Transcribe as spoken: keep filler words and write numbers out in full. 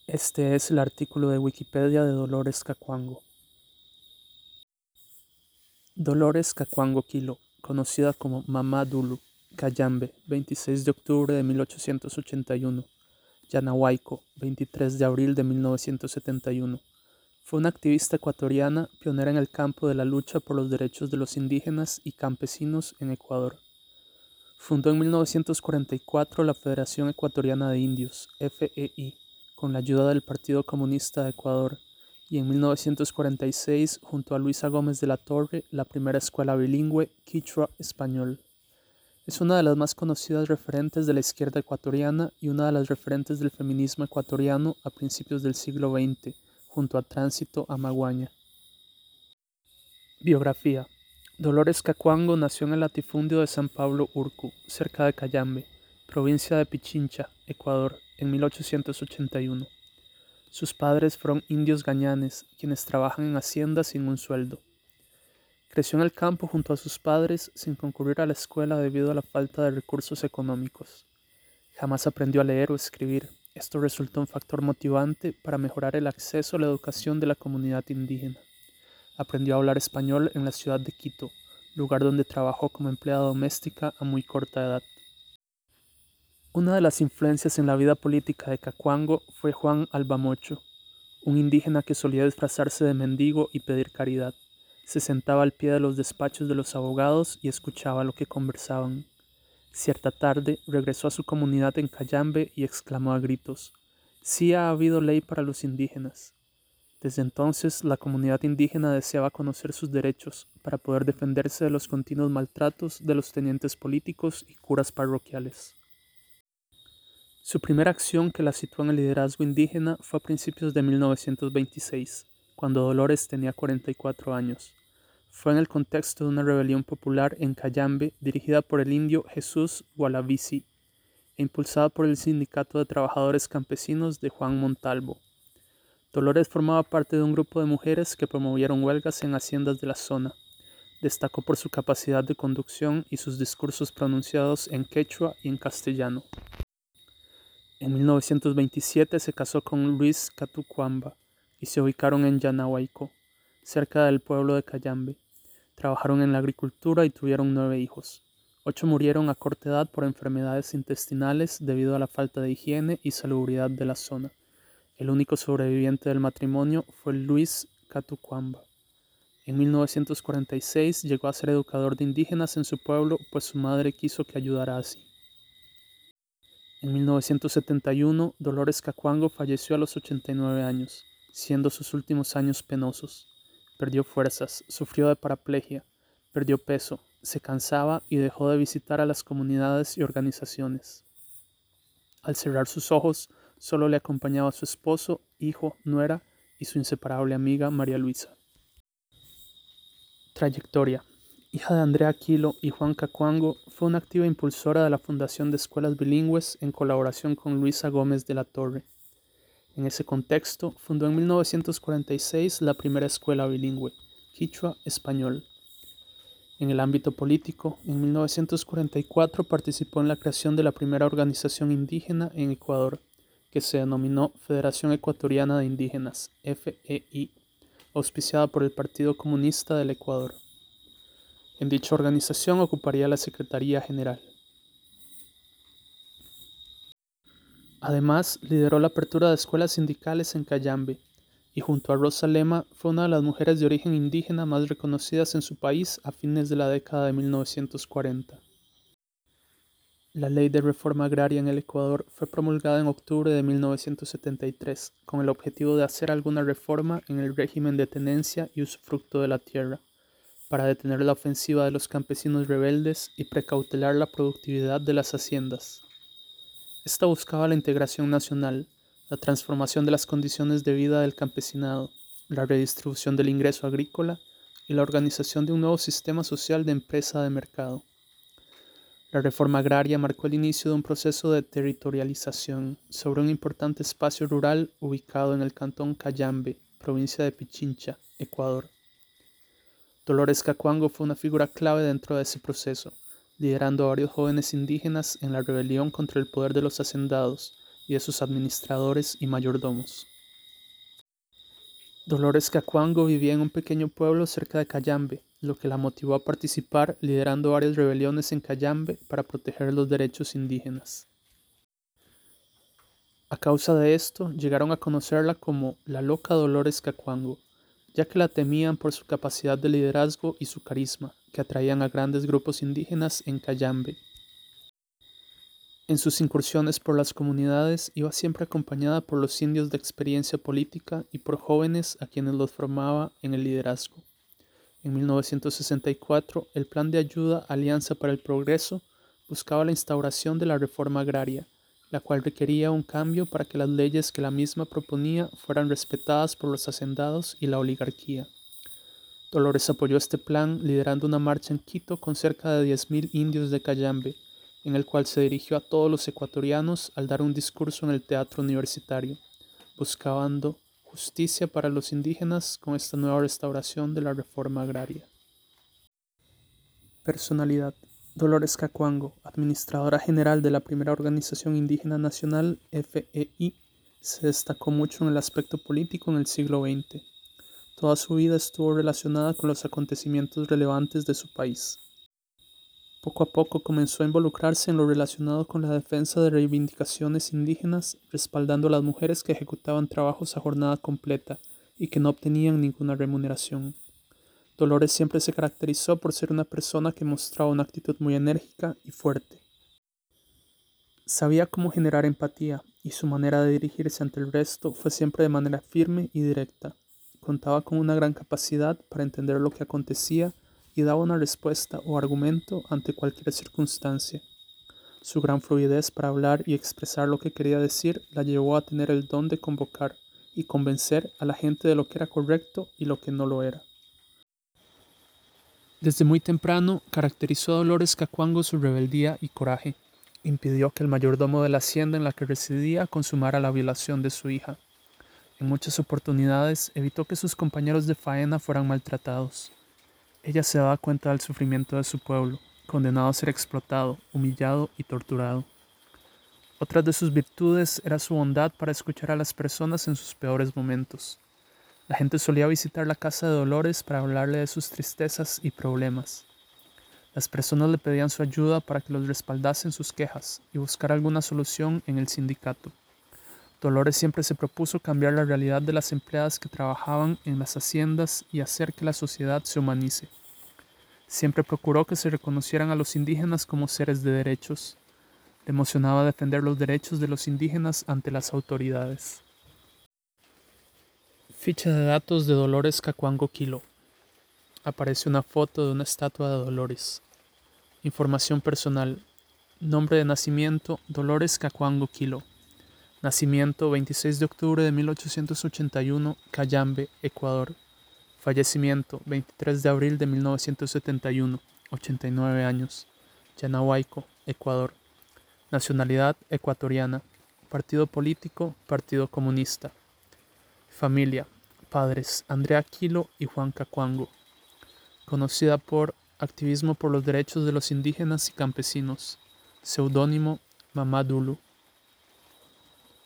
Este es el artículo de Wikipedia de Dolores Cacuango. Dolores Cacuango Quilo, conocida como Mamá Dulu, Cayambe, veintiséis de octubre de mil ochocientos ochenta y uno, Yanahuayco, veintitrés de abril de mil novecientos setenta y uno. Fue una activista ecuatoriana pionera en el campo de la lucha por los derechos de los indígenas y campesinos en Ecuador. Fundó en mil novecientos cuarenta y cuatro la Federación Ecuatoriana de Indios, F E I, con la ayuda del Partido Comunista de Ecuador, y en mil novecientos cuarenta y seis, junto a Luisa Gómez de la Torre, la primera escuela bilingüe quichua-español. Es una de las más conocidas referentes de la izquierda ecuatoriana y una de las referentes del feminismo ecuatoriano a principios del siglo veinte, junto a Tránsito Amaguaña. Biografía. Dolores Cacuango nació en el latifundio de San Pablo Urcu, cerca de Cayambe, provincia de Pichincha, Ecuador, en mil ochocientos ochenta y uno. Sus padres fueron indios gañanes, quienes trabajan en haciendas sin un sueldo. Creció en el campo junto a sus padres sin concurrir a la escuela debido a la falta de recursos económicos. Jamás aprendió a leer o escribir. Esto resultó un factor motivante para mejorar el acceso a la educación de la comunidad indígena. Aprendió a hablar español en la ciudad de Quito, lugar donde trabajó como empleada doméstica a muy corta edad. Una de las influencias en la vida política de Cacuango fue Juan Albamocho, un indígena que solía disfrazarse de mendigo y pedir caridad. Se sentaba al pie de los despachos de los abogados y escuchaba lo que conversaban. Cierta tarde regresó a su comunidad en Cayambe y exclamó a gritos: «Sí ha habido ley para los indígenas». Desde entonces, la comunidad indígena deseaba conocer sus derechos para poder defenderse de los continuos maltratos de los tenientes políticos y curas parroquiales. Su primera acción que la situó en el liderazgo indígena fue a principios de mil novecientos veintiséis, cuando Dolores tenía cuarenta y cuatro años. Fue en el contexto de una rebelión popular en Cayambe dirigida por el indio Jesús Gualavisi e impulsada por el Sindicato de Trabajadores Campesinos de Juan Montalvo. Dolores formaba parte de un grupo de mujeres que promovieron huelgas en haciendas de la zona. Destacó por su capacidad de conducción y sus discursos pronunciados en quechua y en castellano. En mil novecientos veintisiete se casó con Luis Catucuamba y se ubicaron en Yanahuayco, cerca del pueblo de Cayambe. Trabajaron en la agricultura y tuvieron nueve hijos. Ocho murieron a corta edad por enfermedades intestinales debido a la falta de higiene y salubridad de la zona. El único sobreviviente del matrimonio fue Luis Catucuamba. En mil novecientos cuarenta y seis llegó a ser educador de indígenas en su pueblo, pues su madre quiso que ayudara así. En mil novecientos setenta y uno, Dolores Cacuango falleció a los ochenta y nueve años, siendo sus últimos años penosos. Perdió fuerzas, sufrió de paraplegia, perdió peso, se cansaba y dejó de visitar a las comunidades y organizaciones. Al cerrar sus ojos, solo le acompañaba su esposo, hijo, nuera y su inseparable amiga María Luisa. Trayectoria. Hija de Andrea Quilo y Juan Cacuango, fue una activa impulsora de la fundación de escuelas bilingües en colaboración con Luisa Gómez de la Torre. En ese contexto, fundó en mil novecientos cuarenta y seis la primera escuela bilingüe, quichua-español. En el ámbito político, en mil novecientos cuarenta y cuatro participó en la creación de la primera organización indígena en Ecuador, que se denominó Federación Ecuatoriana de Indígenas, F E I, auspiciada por el Partido Comunista del Ecuador. En dicha organización ocuparía la Secretaría General. Además, lideró la apertura de escuelas sindicales en Cayambe, y junto a Rosa Lema fue una de las mujeres de origen indígena más reconocidas en su país a fines de la década de mil novecientos cuarenta. La Ley de Reforma Agraria en el Ecuador fue promulgada en octubre de mil novecientos setenta y tres, con el objetivo de hacer alguna reforma en el régimen de tenencia y usufructo de la tierra, para detener la ofensiva de los campesinos rebeldes y precautelar la productividad de las haciendas. Esta buscaba la integración nacional, la transformación de las condiciones de vida del campesinado, la redistribución del ingreso agrícola y la organización de un nuevo sistema social de empresa de mercado. La reforma agraria marcó el inicio de un proceso de territorialización sobre un importante espacio rural ubicado en el cantón Cayambe, provincia de Pichincha, Ecuador. Dolores Cacuango fue una figura clave dentro de ese proceso, liderando a varios jóvenes indígenas en la rebelión contra el poder de los hacendados y de sus administradores y mayordomos. Dolores Cacuango vivía en un pequeño pueblo cerca de Cayambe, lo que la motivó a participar liderando varias rebeliones en Cayambe para proteger los derechos indígenas. A causa de esto, llegaron a conocerla como la loca Dolores Cacuango, ya que la temían por su capacidad de liderazgo y su carisma, que atraían a grandes grupos indígenas en Cayambe. En sus incursiones por las comunidades iba siempre acompañada por los indios de experiencia política y por jóvenes a quienes los formaba en el liderazgo. En mil novecientos sesenta y cuatro, el Plan de Ayuda Alianza para el Progreso buscaba la instauración de la reforma agraria, la cual requería un cambio para que las leyes que la misma proponía fueran respetadas por los hacendados y la oligarquía. Dolores apoyó este plan liderando una marcha en Quito con cerca de diez mil indios de Cayambe, en el cual se dirigió a todos los ecuatorianos al dar un discurso en el teatro universitario, buscando justicia para los indígenas con esta nueva restauración de la reforma agraria. Personalidad: Dolores Cacuango, administradora general de la primera organización indígena nacional, F E I, se destacó mucho en el aspecto político en el siglo veinte. Toda su vida estuvo relacionada con los acontecimientos relevantes de su país. Poco a poco comenzó a involucrarse en lo relacionado con la defensa de reivindicaciones indígenas, respaldando a las mujeres que ejecutaban trabajos a jornada completa y que no obtenían ninguna remuneración. Dolores siempre se caracterizó por ser una persona que mostraba una actitud muy enérgica y fuerte. Sabía cómo generar empatía y su manera de dirigirse ante el resto fue siempre de manera firme y directa. Contaba con una gran capacidad para entender lo que acontecía y daba una respuesta o argumento ante cualquier circunstancia. Su gran fluidez para hablar y expresar lo que quería decir la llevó a tener el don de convocar y convencer a la gente de lo que era correcto y lo que no lo era. Desde muy temprano caracterizó a Dolores Cacuango su rebeldía y coraje. Impidió que el mayordomo de la hacienda en la que residía consumara la violación de su hija. En muchas oportunidades evitó que sus compañeros de faena fueran maltratados. Ella se daba cuenta del sufrimiento de su pueblo, condenado a ser explotado, humillado y torturado. Otra de sus virtudes era su bondad para escuchar a las personas en sus peores momentos. La gente solía visitar la casa de Dolores para hablarle de sus tristezas y problemas. Las personas le pedían su ayuda para que los respaldase en sus quejas y buscar alguna solución en el sindicato. Dolores siempre se propuso cambiar la realidad de las empleadas que trabajaban en las haciendas y hacer que la sociedad se humanice. Siempre procuró que se reconocieran a los indígenas como seres de derechos. Le emocionaba defender los derechos de los indígenas ante las autoridades. Ficha de datos de Dolores Cacuango Quilo. Aparece una foto de una estatua de Dolores. Información personal. Nombre de nacimiento: Dolores Cacuango Quilo. Nacimiento: veintiséis de octubre de mil ochocientos ochenta y uno, Cayambe, Ecuador. Fallecimiento: veintitrés de abril de mil novecientos setenta y uno, ochenta y nueve años. Yanahuayco, Ecuador. Nacionalidad: ecuatoriana. Partido político: Partido Comunista. Familia: padres Andrea Quilo y Juan Cacuango. Conocida por activismo por los derechos de los indígenas y campesinos. Seudónimo: Mamá Dulu.